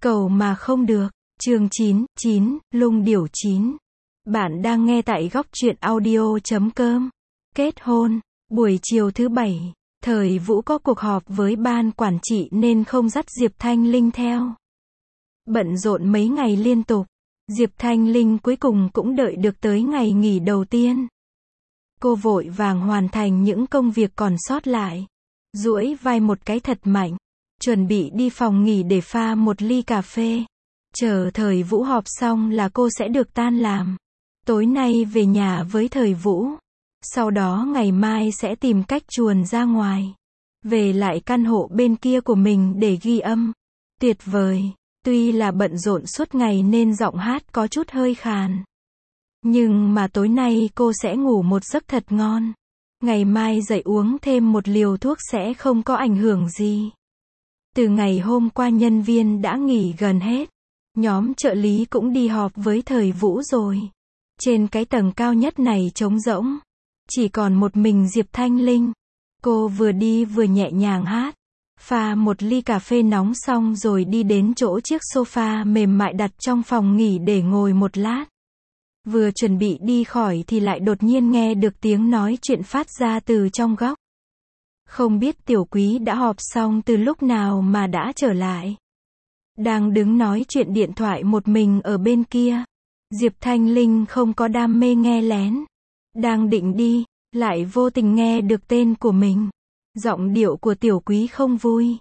Cầu mà không được. Chương 9, Lung Điểu 9. Bạn đang nghe tại góc truyện audio.com. Kết hôn. Buổi chiều thứ Bảy, Thời Vũ có cuộc họp với ban quản trị nên không dắt Diệp Thanh Linh theo. Bận rộn mấy ngày liên tục, Diệp Thanh Linh cuối cùng cũng đợi được tới ngày nghỉ đầu tiên. Cô vội vàng hoàn thành những công việc còn sót lại, duỗi vai một cái thật mạnh, chuẩn bị đi phòng nghỉ để pha một ly cà phê. Chờ Thời Vũ họp xong là cô sẽ được tan làm. Tối nay về nhà với Thời Vũ. Sau đó ngày mai sẽ tìm cách chuồn ra ngoài. Về lại căn hộ bên kia của mình để ghi âm. Tuyệt vời. Tuy là bận rộn suốt ngày nên giọng hát có chút hơi khàn. Nhưng mà tối nay cô sẽ ngủ một giấc thật ngon. Ngày mai dậy uống thêm một liều thuốc sẽ không có ảnh hưởng gì. Từ ngày hôm qua nhân viên đã nghỉ gần hết. Nhóm trợ lý cũng đi họp với Thời Vũ rồi. Trên cái tầng cao nhất này trống rỗng. Chỉ còn một mình Diệp Thanh Linh. Cô vừa đi vừa nhẹ nhàng hát. Pha một ly cà phê nóng xong rồi đi đến chỗ chiếc sofa mềm mại đặt trong phòng nghỉ để ngồi một lát. Vừa chuẩn bị đi khỏi thì lại đột nhiên nghe được tiếng nói chuyện phát ra từ trong góc. Không biết Tiểu Quý đã họp xong từ lúc nào mà đã trở lại. Đang đứng nói chuyện điện thoại một mình ở bên kia. Diệp Thanh Linh không có đam mê nghe lén. Đang định đi, lại vô tình nghe được tên của mình. Giọng điệu của Tiểu Quý không vui.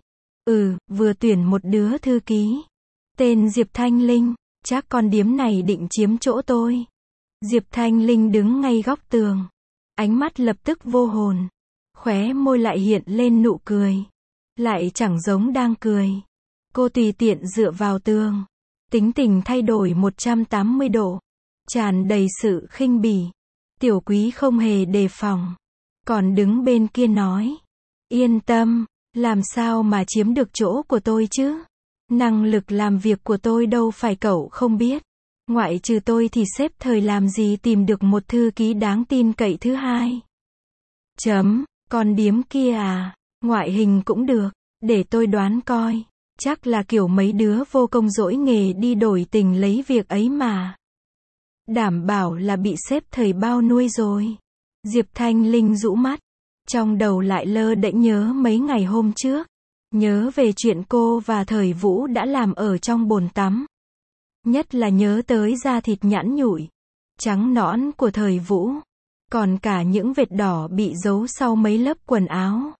Vừa tuyển một đứa thư ký. Tên Diệp Thanh Linh, chắc con điếm này định chiếm chỗ tôi. Diệp Thanh Linh đứng ngay góc tường. Ánh mắt lập tức vô hồn. Khóe môi lại hiện lên nụ cười. Lại chẳng giống đang cười. Cô tùy tiện dựa vào tường. Tính tình thay đổi 180 độ. Tràn đầy sự khinh bỉ. Tiểu Quý không hề đề phòng. Còn đứng bên kia nói. Yên tâm, làm sao mà chiếm được chỗ của tôi chứ? Năng lực làm việc của tôi đâu phải cậu không biết. Ngoại trừ tôi thì sếp Thời làm gì tìm được một thư ký đáng tin cậy thứ hai. Con điếm kia à? Ngoại hình cũng được. Để tôi đoán coi. Chắc là kiểu mấy đứa vô công dỗi nghề đi đổi tình lấy việc ấy mà. Đảm bảo là bị sếp Thời bao nuôi rồi. Diệp Thanh Linh rũ mắt. Trong đầu lại lơ đễnh nhớ mấy ngày hôm trước. Nhớ về chuyện cô và Thời Vũ đã làm ở trong bồn tắm. Nhất là nhớ tới da thịt nhẵn nhụi, trắng nõn của Thời Vũ. Còn cả những vệt đỏ bị giấu sau mấy lớp quần áo.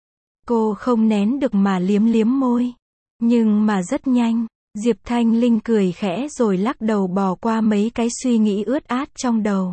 Cô không nén được mà liếm liếm môi. Nhưng mà rất nhanh, Diệp Thanh Linh cười khẽ rồi lắc đầu bỏ qua mấy cái suy nghĩ ướt át trong đầu.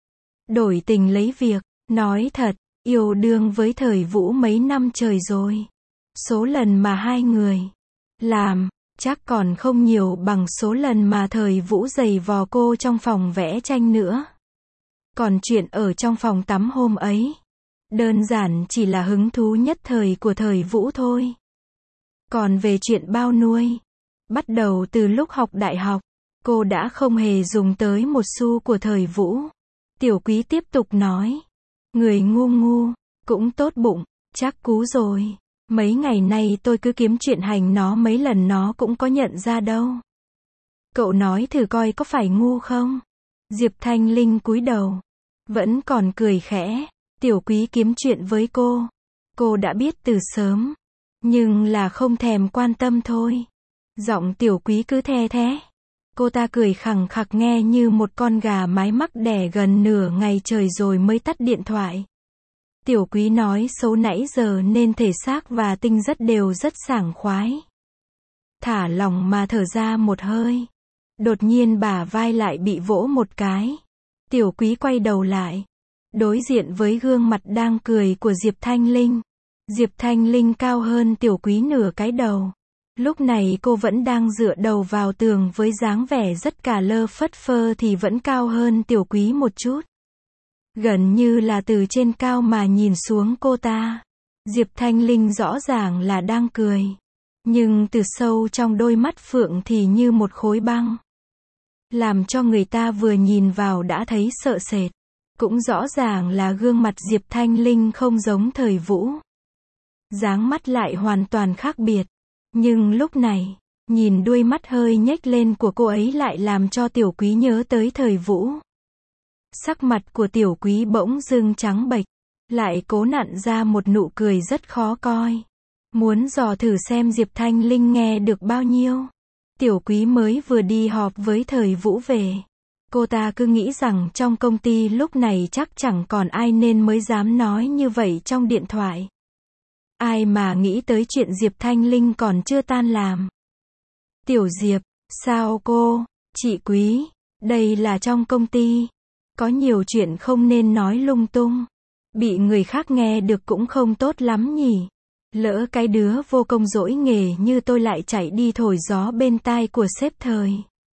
Đổi tình lấy việc, nói thật, yêu đương với Thời Vũ mấy năm trời rồi. Số lần mà hai người làm, chắc còn không nhiều bằng số lần mà Thời Vũ giày vò cô trong phòng vẽ tranh nữa. Còn chuyện ở trong phòng tắm hôm ấy, đơn giản chỉ là hứng thú nhất thời của Thời Vũ thôi. Còn về chuyện bao nuôi, bắt đầu từ lúc học đại học, cô đã không hề dùng tới một xu của Thời Vũ. Tiểu Quý tiếp tục nói. Người ngu ngu, cũng tốt bụng, chắc cú rồi. Mấy ngày nay tôi cứ kiếm chuyện hành nó mấy lần nó cũng có nhận ra đâu. Cậu nói thử coi có phải ngu không? Diệp Thanh Linh cúi đầu. Vẫn còn cười khẽ. Tiểu Quý kiếm chuyện với cô. Cô đã biết từ sớm. Nhưng là không thèm quan tâm thôi. Giọng Tiểu Quý cứ the thế. Cô ta cười khằng khặc nghe như một con gà mái mắc đẻ gần nửa ngày trời rồi mới tắt điện thoại. Tiểu Quý nói xấu nãy giờ nên thể xác và tinh đều rất sảng khoái. Thả lỏng mà thở ra một hơi. Đột nhiên bả vai lại bị vỗ một cái. Tiểu Quý quay đầu lại. Đối diện với gương mặt đang cười của Diệp Thanh Linh. Diệp Thanh Linh cao hơn Tiểu Quý nửa cái đầu. Lúc này cô vẫn đang dựa đầu vào tường với dáng vẻ rất cả lơ phất phơ thì vẫn cao hơn Tiểu Quý một chút. Gần như là từ trên cao mà nhìn xuống cô ta. Diệp Thanh Linh rõ ràng là đang cười. Nhưng từ sâu trong đôi mắt phượng thì như một khối băng. Làm cho người ta vừa nhìn vào đã thấy sợ sệt. Cũng rõ ràng là gương mặt Diệp Thanh Linh không giống Thời Vũ. Dáng mắt lại hoàn toàn khác biệt. Nhưng lúc này, Nhìn đuôi mắt hơi nhếch lên của cô ấy lại làm cho Tiểu Quý nhớ tới Thời Vũ. Sắc mặt của Tiểu Quý bỗng dưng trắng bệch, lại cố nặn ra một nụ cười rất khó coi. Muốn dò thử xem Diệp Thanh Linh nghe được bao nhiêu. Tiểu Quý mới vừa đi họp với Thời Vũ về. Cô ta cứ nghĩ rằng trong công ty lúc này chắc chẳng còn ai nên mới dám nói như vậy trong điện thoại. Ai mà nghĩ tới chuyện Diệp Thanh Linh còn chưa tan làm. Tiểu Diệp, sao cô, chị Quý, đây là trong công ty. Có nhiều chuyện không nên nói lung tung. Bị người khác nghe được cũng không tốt lắm nhỉ. Lỡ cái đứa vô công dỗi nghề như tôi lại chạy đi thổi gió bên tai của sếp Thời.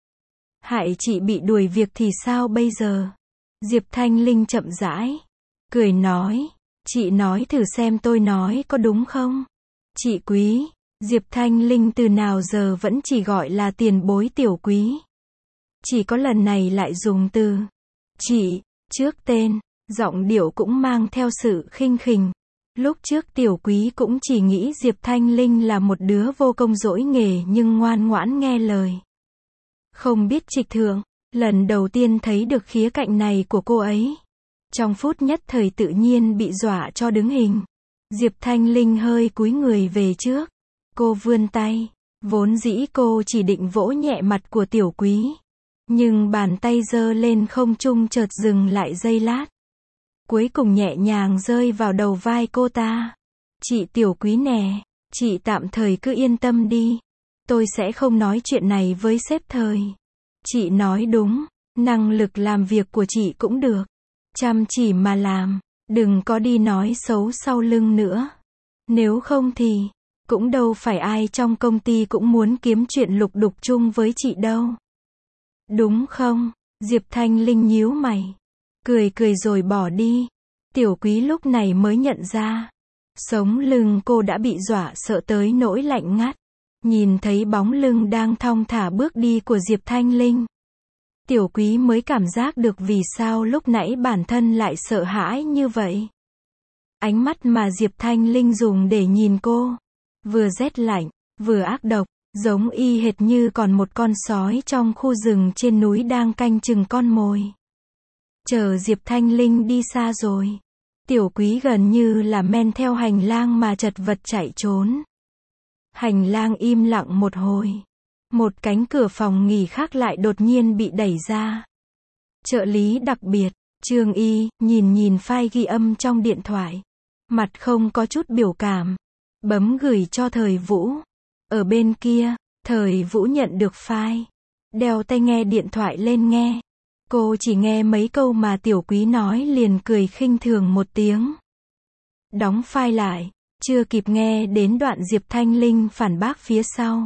Hại chị bị đuổi việc thì sao bây giờ? Diệp Thanh Linh chậm rãi, cười nói, chị nói thử xem tôi nói có đúng không? Chị Quý, Diệp Thanh Linh từ nào giờ vẫn chỉ gọi là tiền bối Tiểu Quý. Chỉ có lần này lại dùng từ chị, trước tên, giọng điệu cũng mang theo sự khinh khỉnh. Lúc trước Tiểu Quý cũng chỉ nghĩ Diệp Thanh Linh là một đứa vô công dỗi nghề nhưng ngoan ngoãn nghe lời. Không biết trịch thượng, lần đầu tiên thấy được khía cạnh này của cô ấy. Trong phút nhất thời tự nhiên bị dọa cho đứng hình. Diệp Thanh Linh hơi cúi người về trước. Cô vươn tay. Vốn dĩ cô chỉ định vỗ nhẹ mặt của Tiểu Quý. Nhưng bàn tay giơ lên không trung chợt dừng lại giây lát. Cuối cùng nhẹ nhàng rơi vào đầu vai cô ta. Chị Tiểu Quý nè, chị tạm thời cứ yên tâm đi. Tôi sẽ không nói chuyện này với sếp Thời. Chị nói đúng, năng lực làm việc của chị cũng được. Chăm chỉ mà làm, đừng có đi nói xấu sau lưng nữa. Nếu không thì, cũng đâu phải ai trong công ty cũng muốn kiếm chuyện lục đục chung với chị đâu. Đúng không? Diệp Thanh Linh nhíu mày. Cười cười rồi bỏ đi. Tiểu Quý lúc này mới nhận ra. Sống lưng cô đã bị dọa sợ tới nỗi lạnh ngắt. Nhìn thấy bóng lưng đang thong thả bước đi của Diệp Thanh Linh. Tiểu Quý mới cảm giác được vì sao lúc nãy bản thân lại sợ hãi như vậy. Ánh mắt mà Diệp Thanh Linh dùng để nhìn cô. Vừa rét lạnh, vừa ác độc, giống y hệt như còn một con sói trong khu rừng trên núi đang canh chừng con mồi. Chờ Diệp Thanh Linh đi xa rồi. Tiểu Quý gần như là men theo hành lang mà chật vật chạy trốn. Hành lang im lặng một hồi. Một cánh cửa phòng nghỉ khác lại đột nhiên bị đẩy ra. Trợ lý đặc biệt, Trương Y, nhìn file ghi âm trong điện thoại. Mặt không có chút biểu cảm. Bấm gửi cho Thời Vũ. Ở bên kia, Thời Vũ nhận được file. Đeo tai nghe điện thoại lên nghe. Cô chỉ nghe mấy câu mà Tiểu Quý nói liền cười khinh thường một tiếng. Đóng file lại, chưa kịp nghe đến đoạn Diệp Thanh Linh phản bác phía sau.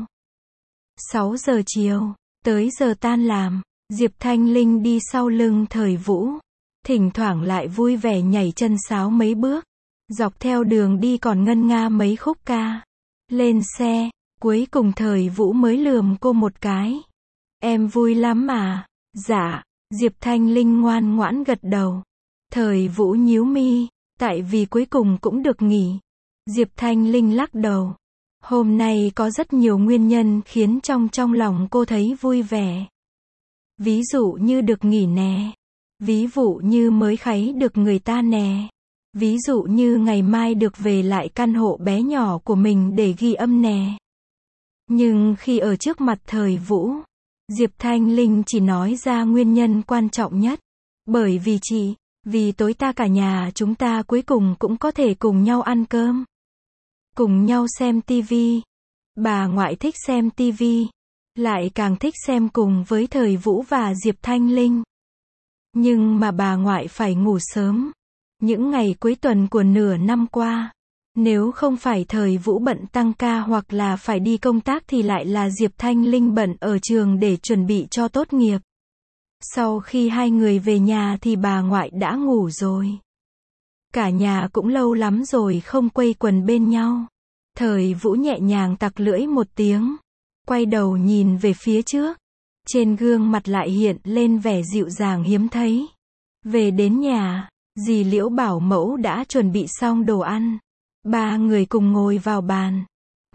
6 giờ chiều, tới giờ tan làm, Diệp Thanh Linh đi sau lưng Thời Vũ. Thỉnh thoảng lại vui vẻ nhảy chân sáo mấy bước. Dọc theo đường đi còn ngân nga mấy khúc ca. Lên xe, cuối cùng Thời Vũ mới lườm cô một cái. Em vui lắm à? Dạ. Diệp Thanh Linh ngoan ngoãn gật đầu. Thời Vũ nhíu mi, tại vì cuối cùng cũng được nghỉ. Diệp Thanh Linh lắc đầu. Hôm nay có rất nhiều nguyên nhân khiến trong lòng cô thấy vui vẻ. Ví dụ như được nghỉ nè. Ví dụ như mới kháy được người ta nè. Ví dụ như ngày mai được về lại căn hộ bé nhỏ của mình để ghi âm nè. Nhưng khi ở trước mặt Thời Vũ, Diệp Thanh Linh chỉ nói ra nguyên nhân quan trọng nhất. Bởi vì chị, vì tối ta cả nhà chúng ta cuối cùng cũng có thể cùng nhau ăn cơm. Cùng nhau xem tivi. Bà ngoại thích xem tivi. Lại càng thích xem cùng với Thời Vũ và Diệp Thanh Linh. Nhưng mà bà ngoại phải ngủ sớm. Những ngày cuối tuần của nửa năm qua. Nếu không phải Thời Vũ bận tăng ca hoặc là phải đi công tác thì lại là Diệp Thanh Linh bận ở trường để chuẩn bị cho tốt nghiệp. Sau khi hai người về nhà thì bà ngoại đã ngủ rồi. Cả nhà cũng lâu lắm rồi không quây quần bên nhau. Thời Vũ nhẹ nhàng tặc lưỡi một tiếng. Quay đầu nhìn về phía trước. Trên gương mặt lại hiện lên vẻ dịu dàng hiếm thấy. Về đến nhà, dì Liễu bảo mẫu đã chuẩn bị xong đồ ăn. Ba người cùng ngồi vào bàn.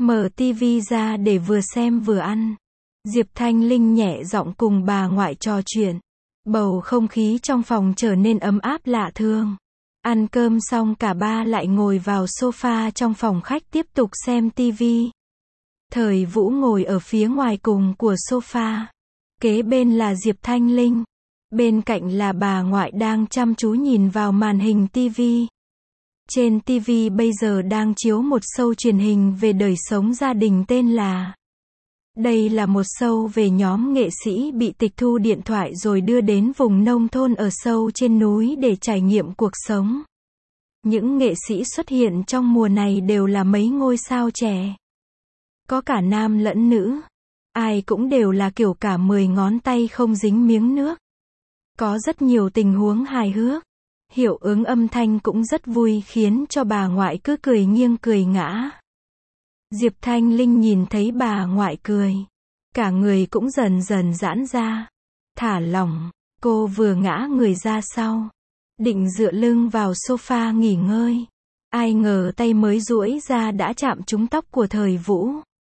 mở tivi ra để vừa xem vừa ăn. Diệp Thanh Linh nhẹ giọng cùng bà ngoại trò chuyện. Bầu không khí trong phòng trở nên ấm áp lạ thường. Ăn cơm xong cả ba lại ngồi vào sofa trong phòng khách tiếp tục xem tivi. Thời Vũ ngồi ở phía ngoài cùng của sofa. Kế bên là Diệp Thanh Linh. Bên cạnh là bà ngoại đang chăm chú nhìn vào màn hình tivi. Trên tivi bây giờ đang chiếu một show truyền hình về đời sống gia đình tên là. Đây là một show về nhóm nghệ sĩ bị tịch thu điện thoại rồi đưa đến vùng nông thôn ở sâu trên núi để trải nghiệm cuộc sống. Những nghệ sĩ xuất hiện trong mùa này đều là mấy ngôi sao trẻ. Có cả nam lẫn nữ. Ai cũng đều là kiểu cả 10 ngón tay không dính miếng nước. Có rất nhiều tình huống hài hước. Hiệu ứng âm thanh cũng rất vui khiến cho bà ngoại cứ cười nghiêng cười ngã. Diệp Thanh Linh nhìn thấy bà ngoại cười. Cả người cũng dần dần giãn ra. Thả lỏng, cô vừa ngã người ra sau. Định dựa lưng vào sofa nghỉ ngơi. Ai ngờ tay mới duỗi ra đã chạm trúng tóc của Thời Vũ.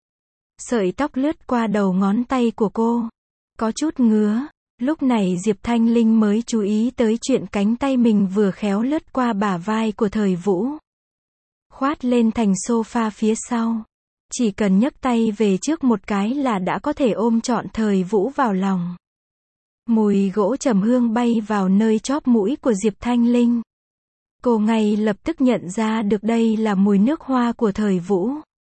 Sợi tóc lướt qua đầu ngón tay của cô. Có chút ngứa. Lúc này Diệp Thanh Linh mới chú ý tới chuyện cánh tay mình vừa khéo lướt qua bả vai của Thời Vũ. Khoát lên thành sofa phía sau. Chỉ cần nhấc tay về trước một cái là đã có thể ôm trọn Thời Vũ vào lòng. Mùi gỗ trầm hương bay vào nơi chóp mũi của Diệp Thanh Linh. Cô ngay lập tức nhận ra được đây là mùi nước hoa của Thời Vũ.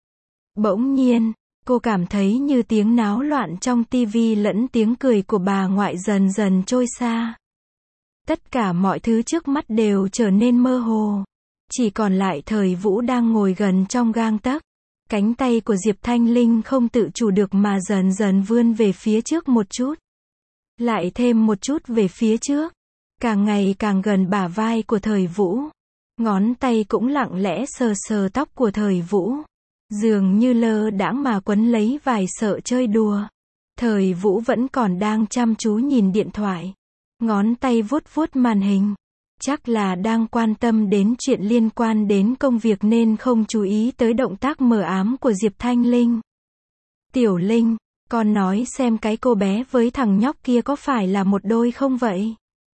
Bỗng nhiên, cô cảm thấy như tiếng náo loạn trong tivi lẫn tiếng cười của bà ngoại dần dần trôi xa. Tất cả mọi thứ trước mắt đều trở nên mơ hồ. Chỉ còn lại Thời Vũ đang ngồi gần trong gang tấc. Cánh tay của Diệp Thanh Linh không tự chủ được mà dần dần vươn về phía trước một chút. Lại thêm một chút về phía trước. Càng ngày càng gần bả vai của Thời Vũ. Ngón tay cũng lặng lẽ sờ sờ tóc của Thời Vũ. Dường như lơ đãng mà quấn lấy vài sợi chơi đùa. Thời Vũ vẫn còn đang chăm chú nhìn điện thoại. Ngón tay vuốt vuốt màn hình. Chắc là đang quan tâm đến chuyện liên quan đến công việc nên không chú ý tới động tác mờ ám của Diệp Thanh Linh. Tiểu Linh, con nói xem cái cô bé với thằng nhóc kia có phải là một đôi không vậy?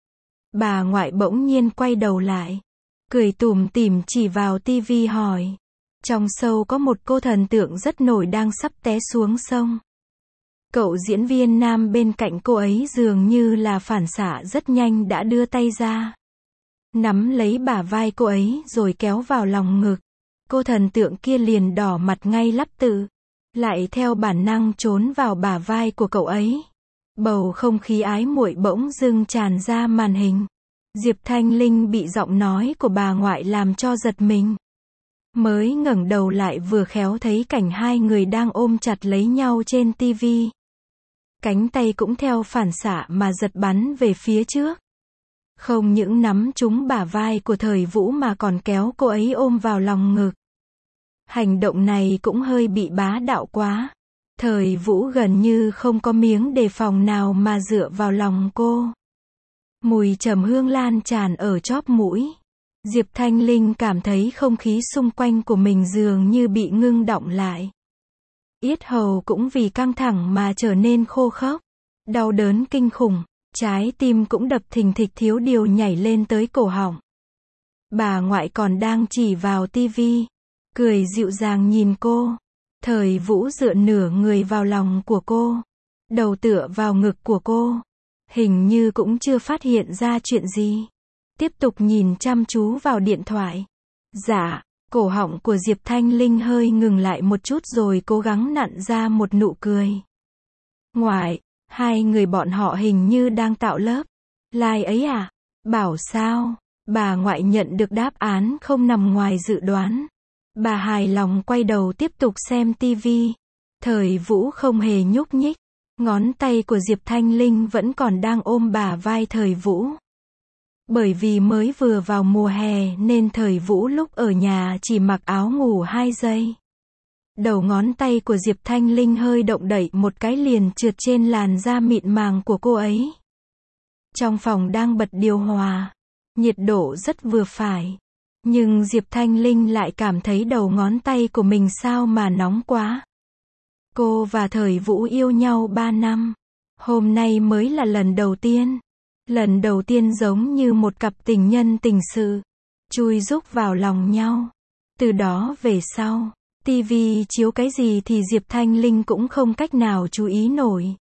Bà ngoại bỗng nhiên quay đầu lại. Cười tủm tỉm chỉ vào tivi hỏi. Trong show có một cô thần tượng rất nổi đang sắp té xuống sông. Cậu diễn viên nam bên cạnh cô ấy dường như là phản xạ rất nhanh đã đưa tay ra. Nắm lấy bả vai cô ấy rồi kéo vào lòng ngực. Cô thần tượng kia liền đỏ mặt ngay lắp tự. Lại theo bản năng trốn vào bả vai của cậu ấy. Bầu không khí ái muội bỗng dưng tràn ra màn hình. Diệp Thanh Linh bị giọng nói của bà ngoại làm cho giật mình. Mới ngẩng đầu lại vừa khéo thấy cảnh hai người đang ôm chặt lấy nhau trên tivi. Cánh tay cũng theo phản xạ mà giật bắn về phía trước. Không những nắm trúng bả vai của Thời Vũ mà còn kéo cô ấy ôm vào lòng ngực. Hành động này cũng hơi bị bá đạo quá. Thời Vũ gần như không có miếng đề phòng nào mà dựa vào lòng cô. Mùi trầm hương lan tràn ở chóp mũi. Diệp Thanh Linh cảm thấy không khí xung quanh của mình dường như bị ngưng đọng lại. Yết hầu cũng vì căng thẳng mà trở nên khô khốc. Đau đớn kinh khủng. Trái tim cũng đập thình thịch thiếu điều nhảy lên tới cổ họng. Bà ngoại còn đang chỉ vào tivi. Cười dịu dàng nhìn cô. Thời Vũ dựa nửa người vào lòng của cô. Đầu tựa vào ngực của cô. Hình như cũng chưa phát hiện ra chuyện gì. Tiếp tục nhìn chăm chú vào điện thoại. Dạ, cổ họng của Diệp Thanh Linh hơi ngừng lại một chút rồi cố gắng nặn ra một nụ cười. Ngoại, hai người bọn họ hình như đang tạo lớp like ấy à? Bảo sao? Bà ngoại nhận được đáp án không nằm ngoài dự đoán. Bà hài lòng quay đầu tiếp tục xem tivi. Thời Vũ không hề nhúc nhích. Ngón tay của Diệp Thanh Linh vẫn còn đang ôm bả vai Thời Vũ. Bởi vì mới vừa vào mùa hè nên Thời Vũ lúc ở nhà chỉ mặc áo ngủ 2 giây. Đầu ngón tay của Diệp Thanh Linh hơi động đậy một cái liền trượt trên làn da mịn màng của cô ấy. Trong phòng đang bật điều hòa. Nhiệt độ rất vừa phải. Nhưng Diệp Thanh Linh lại cảm thấy đầu ngón tay của mình sao mà nóng quá. Cô và Thời Vũ yêu nhau 3 năm. Hôm nay mới là lần đầu tiên. Lần đầu tiên giống như một cặp tình nhân tình sự. Chui rúc vào lòng nhau. Từ đó về sau, tivi chiếu cái gì thì Diệp Thanh Linh cũng không cách nào chú ý nổi.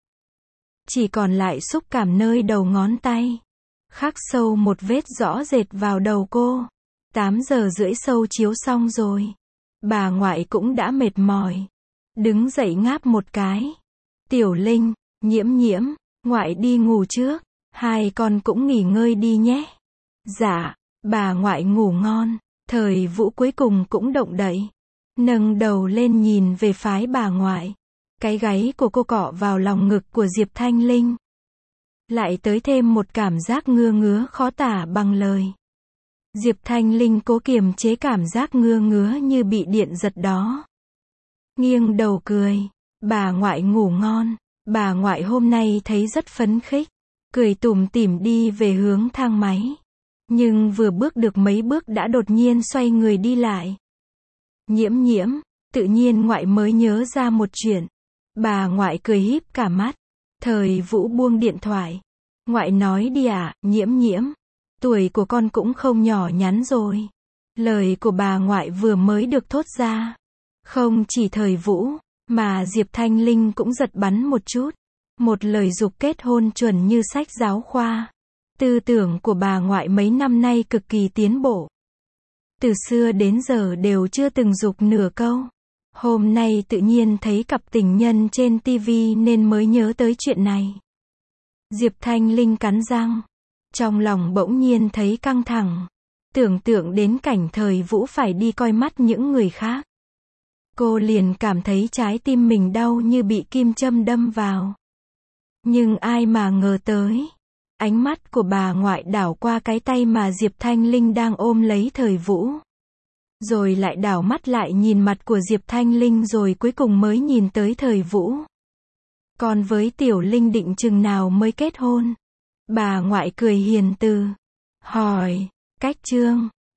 Chỉ còn lại xúc cảm nơi đầu ngón tay. Khắc sâu một vết rõ rệt vào đầu cô. 8 giờ rưỡi show chiếu xong rồi. Bà ngoại cũng đã mệt mỏi. Đứng dậy ngáp một cái. Tiểu Linh, Nhiễm Nhiễm, ngoại đi ngủ trước. Hai con cũng nghỉ ngơi đi nhé. Dạ, bà ngoại ngủ ngon. Thời Vũ cuối cùng cũng động đậy. Nâng đầu lên nhìn về phái bà ngoại. Cái gáy của cô cọ vào lòng ngực của Diệp Thanh Linh. Lại tới thêm một cảm giác ngứa ngứa khó tả bằng lời. Diệp Thanh Linh cố kiềm chế cảm giác ngứa ngứa như bị điện giật đó. Nghiêng đầu cười. Bà ngoại ngủ ngon. Bà ngoại hôm nay thấy rất phấn khích. Cười tủm tỉm đi về hướng thang máy. Nhưng vừa bước được mấy bước đã đột nhiên xoay người đi lại. Nhiễm Nhiễm, tự nhiên ngoại mới nhớ ra một chuyện. Bà ngoại cười híp cả mắt. Thời Vũ buông điện thoại. Ngoại nói đi ạ, Nhiễm Nhiễm. Tuổi của con cũng không nhỏ nhắn rồi. Lời của bà ngoại vừa mới được thốt ra. Không chỉ Thời Vũ, mà Diệp Thanh Linh cũng giật bắn một chút. Một lời giục kết hôn chuẩn như sách giáo khoa. Tư tưởng của bà ngoại mấy năm nay cực kỳ tiến bộ. Từ xưa đến giờ đều chưa từng giục nửa câu. Hôm nay tự nhiên thấy cặp tình nhân trên tivi nên mới nhớ tới chuyện này. Diệp Thanh Linh cắn răng. Trong lòng bỗng nhiên thấy căng thẳng. Tưởng tượng đến cảnh Thời Vũ phải đi coi mắt những người khác. Cô liền cảm thấy trái tim mình đau như bị kim châm đâm vào. Nhưng ai mà ngờ tới. Ánh mắt của bà ngoại đảo qua cái tay mà Diệp Thanh Linh đang ôm lấy Thời Vũ. Rồi lại đảo mắt lại nhìn mặt của Diệp Thanh Linh rồi cuối cùng mới nhìn tới Thời Vũ. Còn với Tiểu Linh định chừng nào mới kết hôn? Bà ngoại cười hiền từ. Hỏi, cách chương.